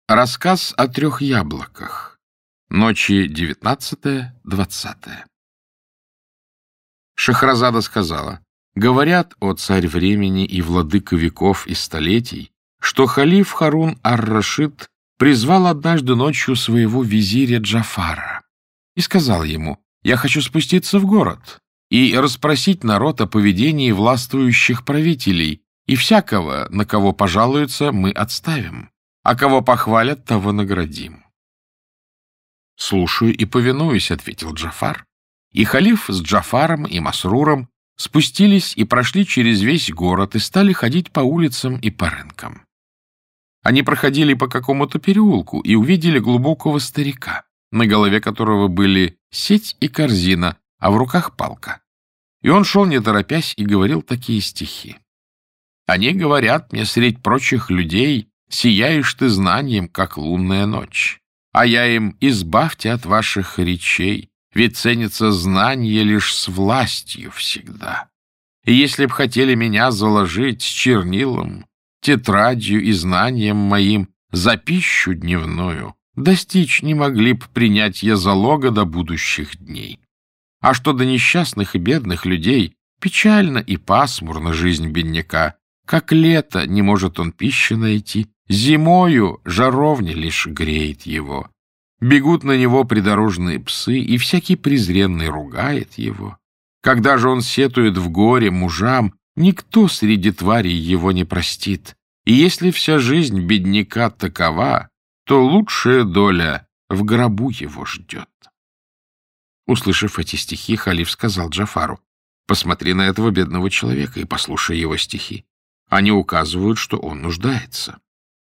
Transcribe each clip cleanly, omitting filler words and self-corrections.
Рассказ о 3 яблоках. Ночи 19-20. Шахразада сказала: говорят, о царь времени и владыка веков и столетий, что халиф Харун ар-Рашид призвал однажды ночью своего визиря Джафара и сказал ему: я хочу спуститься в город и расспросить народ о поведении властвующих правителей, и всякого, на кого пожалуются, мы отставим, а кого похвалят, того наградим. «Слушаю и повинуюсь», — ответил Джафар. И халиф с Джафаром и Масруром спустились и прошли через весь город и стали ходить по улицам и по рынкам. Они проходили по какому-то переулку и увидели глубокого старика, на голове которого были сеть и корзина, а в руках палка. И он шел не торопясь и говорил такие стихи: «Они говорят мне средь прочих людей: сияешь ты знанием, как лунная ночь. А я им: избавьте от ваших речей, ведь ценится знание лишь с властью всегда. И если б хотели меня заложить с чернилом, тетрадью и знанием моим за пищу дневную, достичь не могли б принять я залога до будущих дней. А что до несчастных и бедных людей, печально и пасмурна жизнь бедняка, как лето не может он пищи найти, зимою жаровня лишь греет его. Бегут на него придорожные псы, и всякий презренный ругает его. Когда же он сетует в горе мужам, никто среди тварей его не простит. И если вся жизнь бедняка такова, то лучшая доля в гробу его ждет». Услышав эти стихи, халиф сказал Джафару: посмотри на этого бедного человека и послушай его стихи. Они указывают, что он нуждается.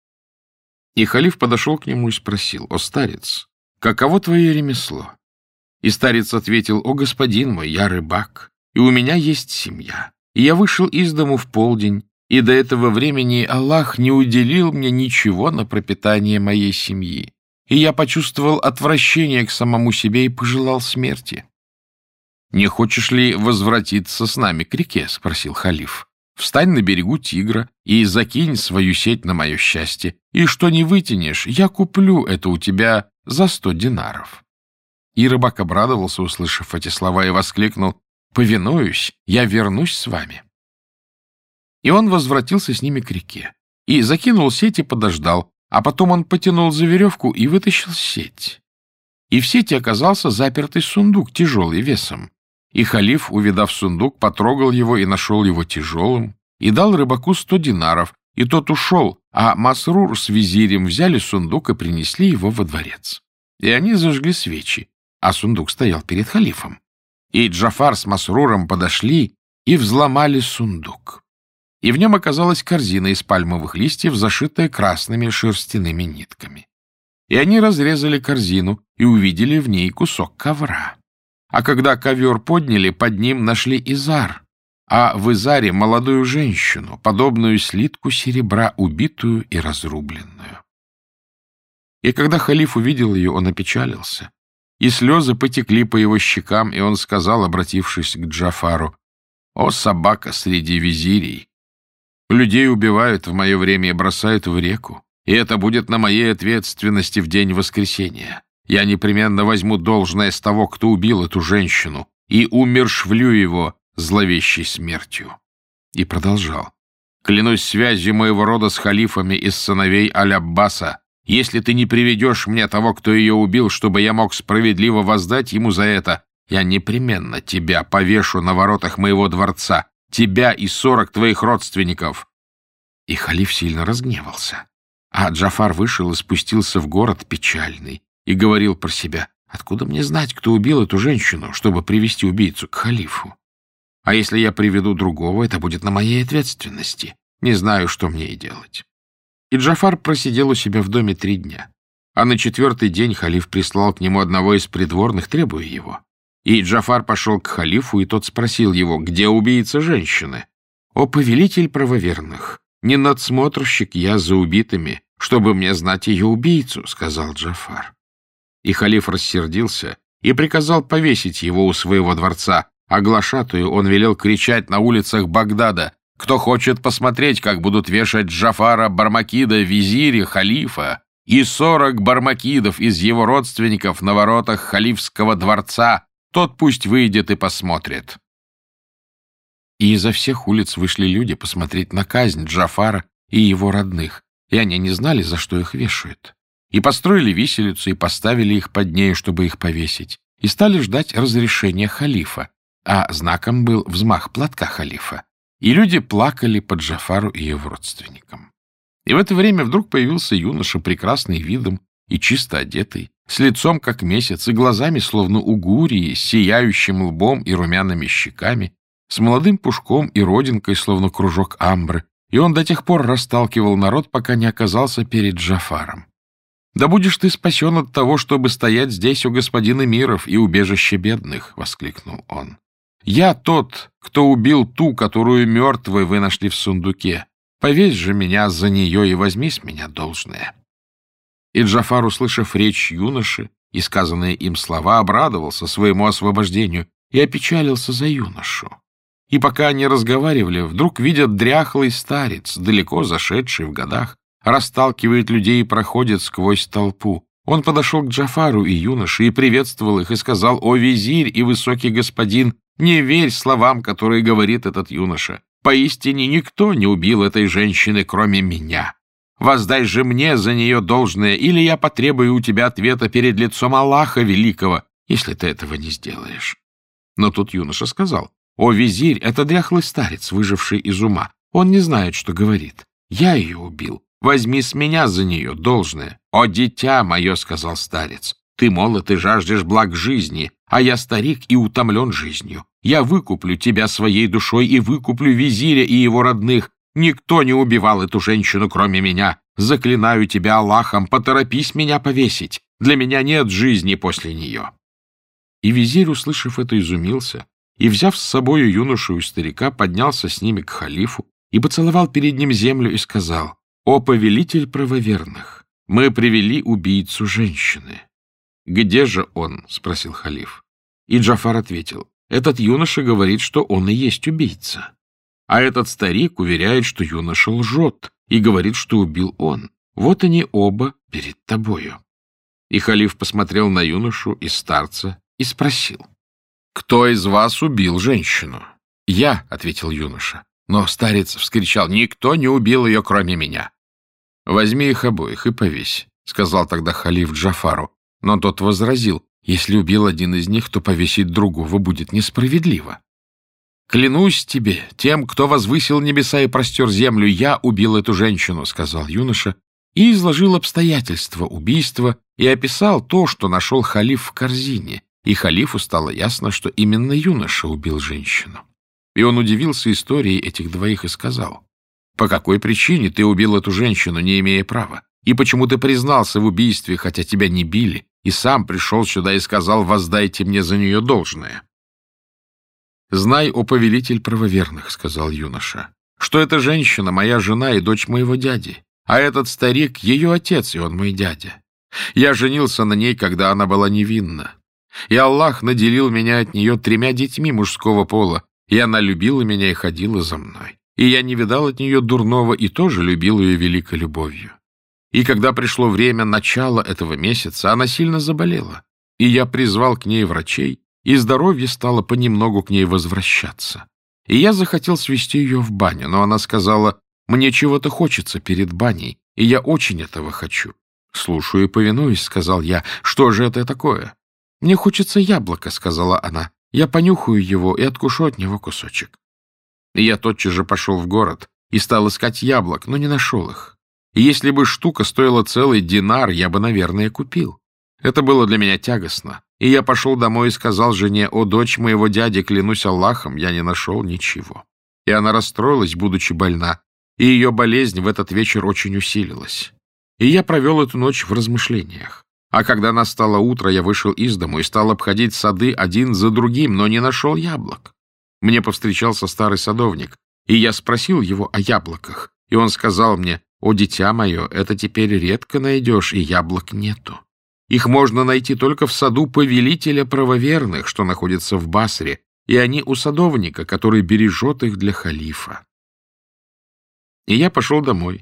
И халиф подошел к нему и спросил: «О, старец, каково твое ремесло?» И старец ответил: «О, господин мой, я рыбак, и у меня есть семья. И я вышел из дому в полдень, и до этого времени Аллах не уделил мне ничего на пропитание моей семьи. И я почувствовал отвращение к самому себе и пожелал смерти». «Не хочешь ли возвратиться с нами к реке?» — спросил халиф. «Встань на берегу Тигра и закинь свою сеть на мое счастье, и что не вытянешь, я куплю это у тебя за 100 динаров». И рыбак обрадовался, услышав эти слова, и воскликнул: «Повинуюсь, я вернусь с вами». И он возвратился с ними к реке, и закинул сеть и подождал, а потом он потянул за веревку и вытащил сеть. И в сети оказался запертый сундук, тяжелый весом. И халиф, увидав сундук, потрогал его и нашел его тяжелым, и дал рыбаку 100 динаров, и тот ушел, а Масрур с визирем взяли сундук и принесли его во дворец. И они зажгли свечи, а сундук стоял перед халифом. И Джафар с Масруром подошли и взломали сундук. И в нем оказалась корзина из пальмовых листьев, зашитая красными шерстяными нитками. И они разрезали корзину и увидели в ней кусок ковра. А когда ковер подняли, под ним нашли изар, а в изаре молодую женщину, подобную слитку серебра, убитую и разрубленную. И когда халиф увидел ее, он опечалился, и слезы потекли по его щекам, и он сказал, обратившись к Джафару: «О, собака среди визирей! Людей убивают в мое время и бросают в реку, и это будет на моей ответственности в день воскресения. Я непременно возьму должное с того, кто убил эту женщину, и умерщвлю его зловещей смертью». И продолжал: «Клянусь связью моего рода с халифами из сыновей Аль-Аббаса, если ты не приведешь мне того, кто ее убил, чтобы я мог справедливо воздать ему за это, я непременно тебя повешу на воротах моего дворца, тебя и 40 твоих родственников». И халиф сильно разгневался. А Джафар вышел и спустился в город печальный и говорил про себя: откуда мне знать, кто убил эту женщину, чтобы привести убийцу к халифу? А если я приведу другого, это будет на моей ответственности. Не знаю, что мне и делать. И Джафар просидел у себя в доме 3 дня. А на 4-й день халиф прислал к нему одного из придворных, требуя его. И Джафар пошел к халифу, и тот спросил его: где убийца женщины? «О, повелитель правоверных, не надсмотрщик я за убитыми, чтобы мне знать ее убийцу», — сказал Джафар. И халиф рассердился и приказал повесить его у своего дворца, а глашатую он велел кричать на улицах Багдада: «Кто хочет посмотреть, как будут вешать Джафара, Бармакида, визиря, халифа, и 40 бармакидов из его родственников на воротах халифского дворца. Тот пусть выйдет и посмотрит». И изо всех улиц вышли люди посмотреть на казнь Джафара и его родных, и они не знали, за что их вешают. И построили виселицу, и поставили их под нею, чтобы их повесить, и стали ждать разрешения халифа, а знаком был взмах платка халифа. И люди плакали по Джафару и его родственникам. И в это время вдруг появился юноша, прекрасный видом и чисто одетый, с лицом как месяц и глазами, словно у гурии, с сияющим лбом и румяными щеками, с молодым пушком и родинкой, словно кружок амбры, и он до тех пор расталкивал народ, пока не оказался перед Джафаром. «Да будешь ты спасен от того, чтобы стоять здесь у господина миров и убежище бедных!» — воскликнул он. «Я тот, кто убил ту, которую мертвой вы нашли в сундуке. Повесь же меня за нее и возьми с меня должное». И Джафар, услышав речь юноши и сказанные им слова, обрадовался своему освобождению и опечалился за юношу. И пока они разговаривали, вдруг видят дряхлый старец, далеко зашедший в годах, расталкивает людей и проходит сквозь толпу. Он подошел к Джафару и юноше и приветствовал их, и сказал: «О визирь и высокий господин, не верь словам, которые говорит этот юноша. Поистине никто не убил этой женщины, кроме меня. Воздай же мне за нее должное, или я потребую у тебя ответа перед лицом Аллаха Великого, если ты этого не сделаешь». Но тут юноша сказал: «О визирь, это дряхлый старец, выживший из ума. Он не знает, что говорит. Я ее убил. Возьми с меня за нее должное». «О, дитя мое, — сказал старец, — ты молод и жаждешь благ жизни, а я старик и утомлен жизнью. Я выкуплю тебя своей душой и выкуплю визиря и его родных. Никто не убивал эту женщину, кроме меня. Заклинаю тебя Аллахом, поторопись меня повесить. Для меня нет жизни после нее». И визирь, услышав это, изумился, и, взяв с собою юношу и старика, поднялся с ними к халифу и поцеловал перед ним землю и сказал: «О повелитель правоверных, мы привели убийцу женщины». «Где же он?» — спросил халиф. И Джафар ответил: «Этот юноша говорит, что он и есть убийца. А этот старик уверяет, что юноша лжет, и говорит, что убил он. Вот они оба перед тобою». И халиф посмотрел на юношу и старца и спросил: «Кто из вас убил женщину?» «Я», — ответил юноша. Но старец вскричал: «Никто не убил ее, кроме меня». «Возьми их обоих и повесь», — сказал тогда халиф Джафару. Но тот возразил: «Если убил один из них, то повесить другого будет несправедливо». «Клянусь тебе, тем, кто возвысил небеса и простер землю, я убил эту женщину», — сказал юноша, и изложил обстоятельства убийства и описал то, что нашел халиф в корзине. И халифу стало ясно, что именно юноша убил женщину. И он удивился истории этих двоих и сказал: «По какой причине ты убил эту женщину, не имея права? И почему ты признался в убийстве, хотя тебя не били, и сам пришел сюда и сказал: воздайте мне за нее должное?» «Знай, о повелитель правоверных, — сказал юноша, — что эта женщина моя жена и дочь моего дяди, а этот старик — ее отец, и он мой дядя. Я женился на ней, когда она была невинна. И Аллах наделил меня от нее 3 детьми мужского пола, и она любила меня и ходила за мной. И я не видал от нее дурного и тоже любил ее великой любовью. И когда пришло время начала этого месяца, она сильно заболела, и я призвал к ней врачей, и здоровье стало понемногу к ней возвращаться. И я захотел свести ее в баню, но она сказала: мне чего-то хочется перед баней, и я очень этого хочу. «Слушаю и повинуюсь, — сказал я. — Что же это такое?» «Мне хочется яблоко, — сказала она. — Я понюхаю его и откушу от него кусочек». И я тотчас же пошел в город и стал искать яблок, но не нашел их. И если бы штука стоила целый динар, я бы, наверное, купил. Это было для меня тягостно. И я пошел домой и сказал жене: «О, дочь моего дяди, клянусь Аллахом, я не нашел ничего». И она расстроилась, будучи больна, и ее болезнь в этот вечер очень усилилась. И я провел эту ночь в размышлениях. А когда настало утро, я вышел из дому и стал обходить сады один за другим, но не нашел яблок. Мне повстречался старый садовник, и я спросил его о яблоках, и он сказал мне: «О, дитя мое, это теперь редко найдешь, и яблок нету. Их можно найти только в саду повелителя правоверных, что находится в Басре, и они у садовника, который бережет их для халифа». И я пошел домой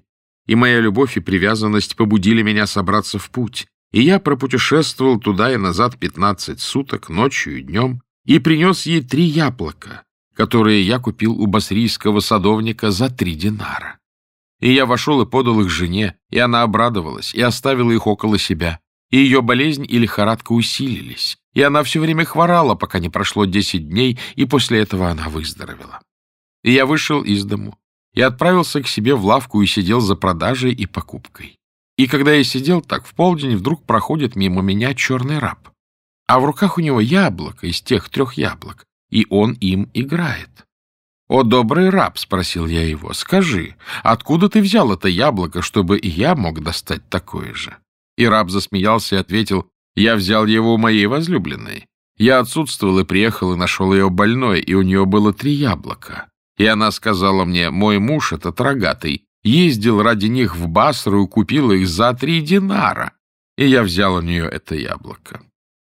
и моя любовь и привязанность побудили меня собраться в путь, и я пропутешествовал туда и назад 15 суток, ночью и днем, и принес ей 3 яблока, которые я купил у басрийского садовника за 3 динара. И я вошел и подал их жене, и она обрадовалась, и оставила их около себя, и ее болезнь и лихорадка усилились, и она все время хворала, пока не прошло 10 дней, и после этого она выздоровела. И я вышел из дому, и отправился к себе в лавку и сидел за продажей и покупкой. И когда я сидел так, в полдень вдруг проходит мимо меня черный раб, а в руках у него яблоко из тех 3 яблок, и он им играет. «О, добрый раб!» — спросил я его. «Скажи, откуда ты взял это яблоко, чтобы и я мог достать такое же?» И раб засмеялся и ответил: «Я взял его у моей возлюбленной. Я отсутствовал и приехал, и нашел ее больной, и у нее было 3 яблока. И она сказала мне: мой муж, этот рогатый, ездил ради них в Басру и купил их за 3 динара. И я взял у нее это яблоко».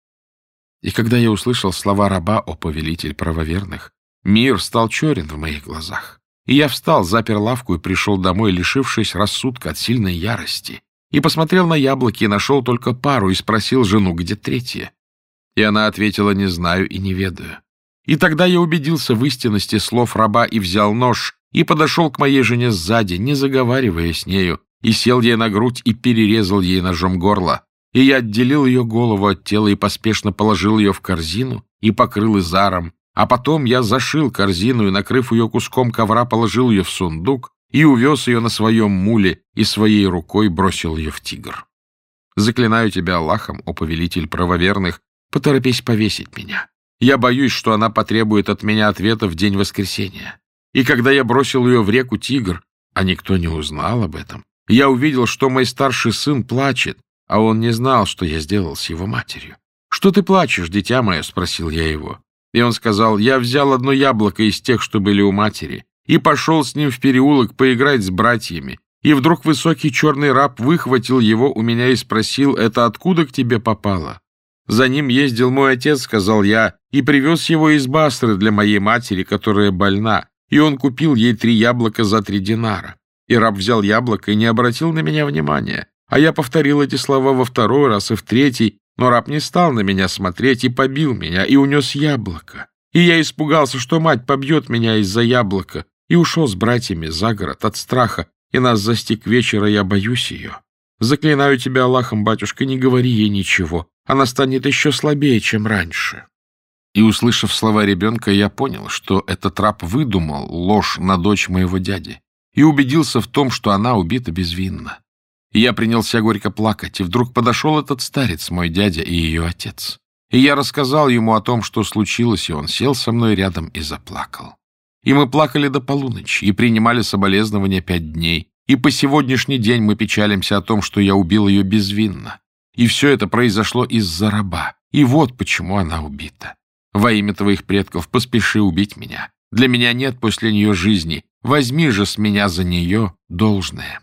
И когда я услышал слова раба: «О, повелитель правоверных», мир стал черен в моих глазах. И я встал, запер лавку и пришел домой, лишившись рассудка от сильной ярости. И посмотрел на яблоки и нашел только пару, и спросил жену: где 3? И она ответила: не знаю и не ведаю. И тогда я убедился в истинности слов раба и взял нож, и подошел к моей жене сзади, не заговаривая с нею, и сел ей на грудь и перерезал ей ножом горло. И я отделил ее голову от тела и поспешно положил ее в корзину и покрыл изаром, а потом я зашил корзину и, накрыв ее куском ковра, положил ее в сундук и увез ее на своем муле и своей рукой бросил ее в Тигр. Заклинаю тебя Аллахом, о повелитель правоверных, поторопись повесить меня. Я боюсь, что она потребует от меня ответа в день воскресения. И когда я бросил ее в реку Тигр, а никто не узнал об этом, я увидел, что мой старший сын плачет, а он не знал, что я сделал с его матерью. «Что ты плачешь, дитя мое?» — спросил я его. И он сказал: «Я взял одно яблоко из тех, что были у матери, и пошел с ним в переулок поиграть с братьями. И вдруг высокий черный раб выхватил его у меня и спросил: это откуда к тебе попало? За ним ездил мой отец, — сказал я, — и привез его из Басры для моей матери, которая больна, и он купил ей 3 яблока за 3 динара. И раб взял яблоко и не обратил на меня внимания. А я повторил эти слова во 2-й раз и в 3-й, но раб не стал на меня смотреть и побил меня, и унес яблоко. И я испугался, что мать побьет меня из-за яблока, и ушел с братьями за город от страха, и нас застиг вечер, и я боюсь ее. Заклинаю тебя Аллахом, батюшка, не говори ей ничего, она станет еще слабее, чем раньше». И, услышав слова ребенка, я понял, что этот раб выдумал ложь на дочь моего дяди, и убедился в том, что она убита безвинно. И я принялся горько плакать, и вдруг подошел этот старец, мой дядя и ее отец. И я рассказал ему о том, что случилось, и он сел со мной рядом и заплакал. И мы плакали до полуночи, и принимали соболезнования 5 дней, и по сегодняшний день мы печалимся о том, что я убил ее безвинно. И все это произошло из-за раба, и вот почему она убита. Во имя твоих предков поспеши убить меня. Для меня нет после нее жизни, возьми же с меня за нее должное».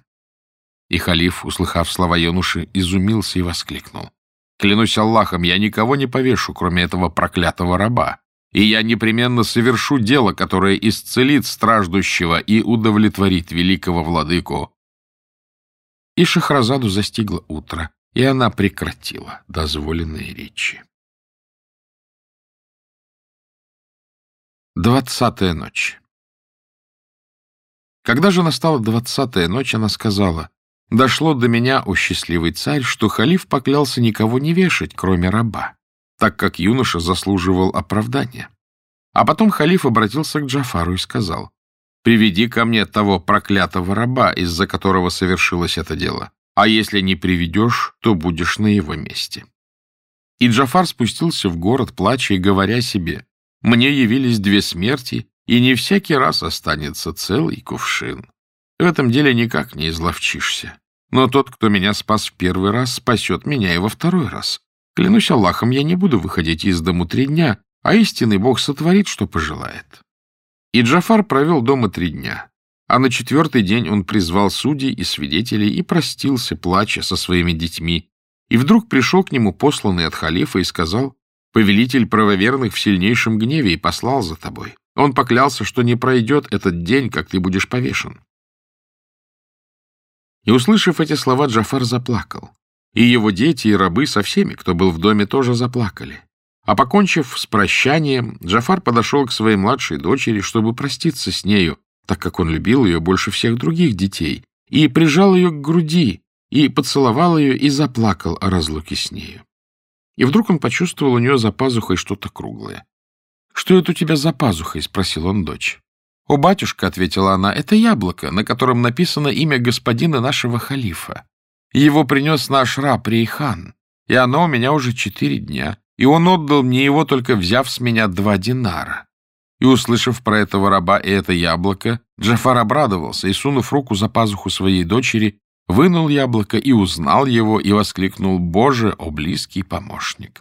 И халиф, услыхав слова юноши, изумился и воскликнул: «Клянусь Аллахом, я никого не повешу, кроме этого проклятого раба, и я непременно совершу дело, которое исцелит страждущего и удовлетворит великого владыку». И Шахразаду застигло утро, и она прекратила дозволенные речи. 20-я ночь. Когда же настала 20-я ночь, она сказала: «Дошло до меня, о счастливый царь, что халиф поклялся никого не вешать, кроме раба, так как юноша заслуживал оправдания». А потом халиф обратился к Джафару и сказал: «Приведи ко мне того проклятого раба, из-за которого совершилось это дело, а если не приведешь, то будешь на его месте». И Джафар спустился в город, плача и говоря себе: «Мне явились 2 смерти, и не всякий раз останется целый кувшин. В этом деле никак не изловчишься. Но тот, кто меня спас в 1-й раз, спасет меня и во 2-й раз. Клянусь Аллахом, я не буду выходить из дому 3 дня, а истинный Бог сотворит, что пожелает». И Джафар провел дома 3 дня, а на 4-й день он призвал судей и свидетелей и простился, плача, со своими детьми. И вдруг пришел к нему посланный от халифа и сказал: «Повелитель правоверных в сильнейшем гневе и послал за тобой. Он поклялся, что не пройдет этот день, как ты будешь повешен». И, услышав эти слова, Джафар заплакал. И его дети и рабы со всеми, кто был в доме, тоже заплакали. А покончив с прощанием, Джафар подошел к своей младшей дочери, чтобы проститься с нею, так как он любил ее больше всех других детей, и прижал ее к груди, и поцеловал ее, и заплакал о разлуке с нею. И вдруг он почувствовал у нее за пазухой что-то круглое. — Что это у тебя за пазухой? — спросил он дочь. — О, батюшка, — ответила она, — это яблоко, на котором написано имя господина нашего халифа. Его принес наш раб Рейхан, и оно у меня уже 4 дня, и он отдал мне его, только взяв с меня 2 динара. И, услышав про этого раба и это яблоко, Джафар обрадовался и, сунув руку за пазуху своей дочери, вынул яблоко и узнал его, и воскликнул: «Боже, о близкий помощник!»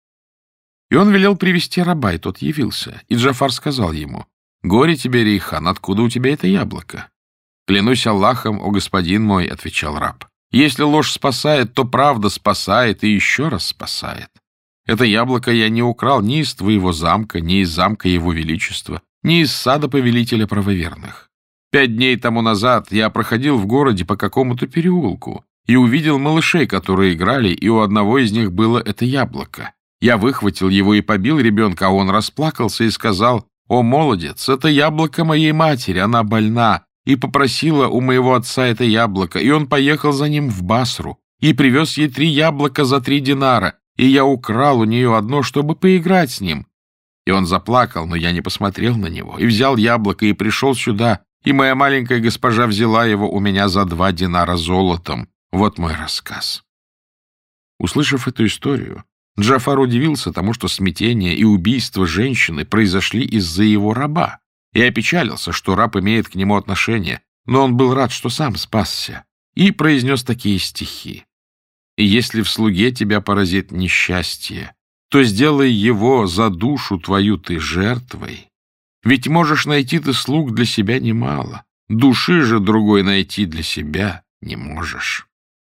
И он велел привести раба, и тот явился. И Джафар сказал ему: «Горе тебе, Рейхан, откуда у тебя это яблоко?» «Клянусь Аллахом, о господин мой», — отвечал раб, «если ложь спасает, то правда спасает и еще раз спасает. Это яблоко я не украл ни из твоего замка, ни из замка его величества, ни из сада повелителя правоверных. 5 дней тому назад я проходил в городе по какому-то переулку и увидел малышей, которые играли, и у одного из них было это яблоко. Я выхватил его и побил ребенка, а он расплакался и сказал: «О, молодец, это яблоко моей матери, она больна, и попросила у моего отца это яблоко, и он поехал за ним в Басру и привез ей 3 яблока за 3 динара, и я украл у нее одно, чтобы поиграть с ним». И он заплакал, но я не посмотрел на него, и взял яблоко, и пришел сюда, и моя маленькая госпожа взяла его у меня за 2 динара золотом. Вот мой рассказ. Услышав эту историю, Джафар удивился тому, что смятение и убийство женщины произошли из-за его раба, и опечалился, что раб имеет к нему отношение, но он был рад, что сам спасся, и произнес такие стихи: «И если в слуге тебя поразит несчастье, то сделай его за душу твою ты жертвой. Ведь можешь найти ты слуг для себя немало, души же другой найти для себя не можешь».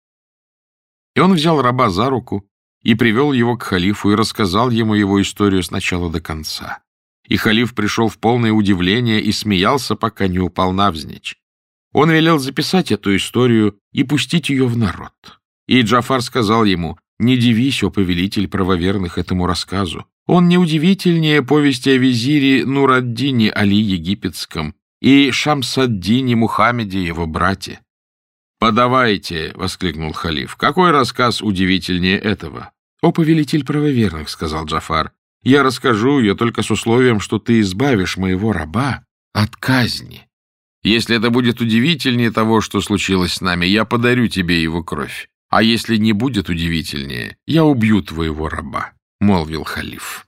И он взял раба за руку и привел его к халифу и рассказал ему его историю с начала до конца. И халиф пришел в полное удивление и смеялся, пока не упал навзничь. Он велел записать эту историю и пустить ее в народ. И Джафар сказал ему: «Не дивись, о повелитель правоверных, этому рассказу. Он не удивительнее повести о визире Нур-ад-Дине Али Египетском и Шамс-ад-Дине Мухаммеде, его брате». «Подавайте!» — воскликнул халиф. «Какой рассказ удивительнее этого?» «О повелитель правоверных, — сказал Джафар, — я расскажу ее только с условием, что ты избавишь моего раба от казни. Если это будет удивительнее того, что случилось с нами, я подарю тебе его кровь. А если не будет удивительнее, я убью твоего раба», — молвил халиф.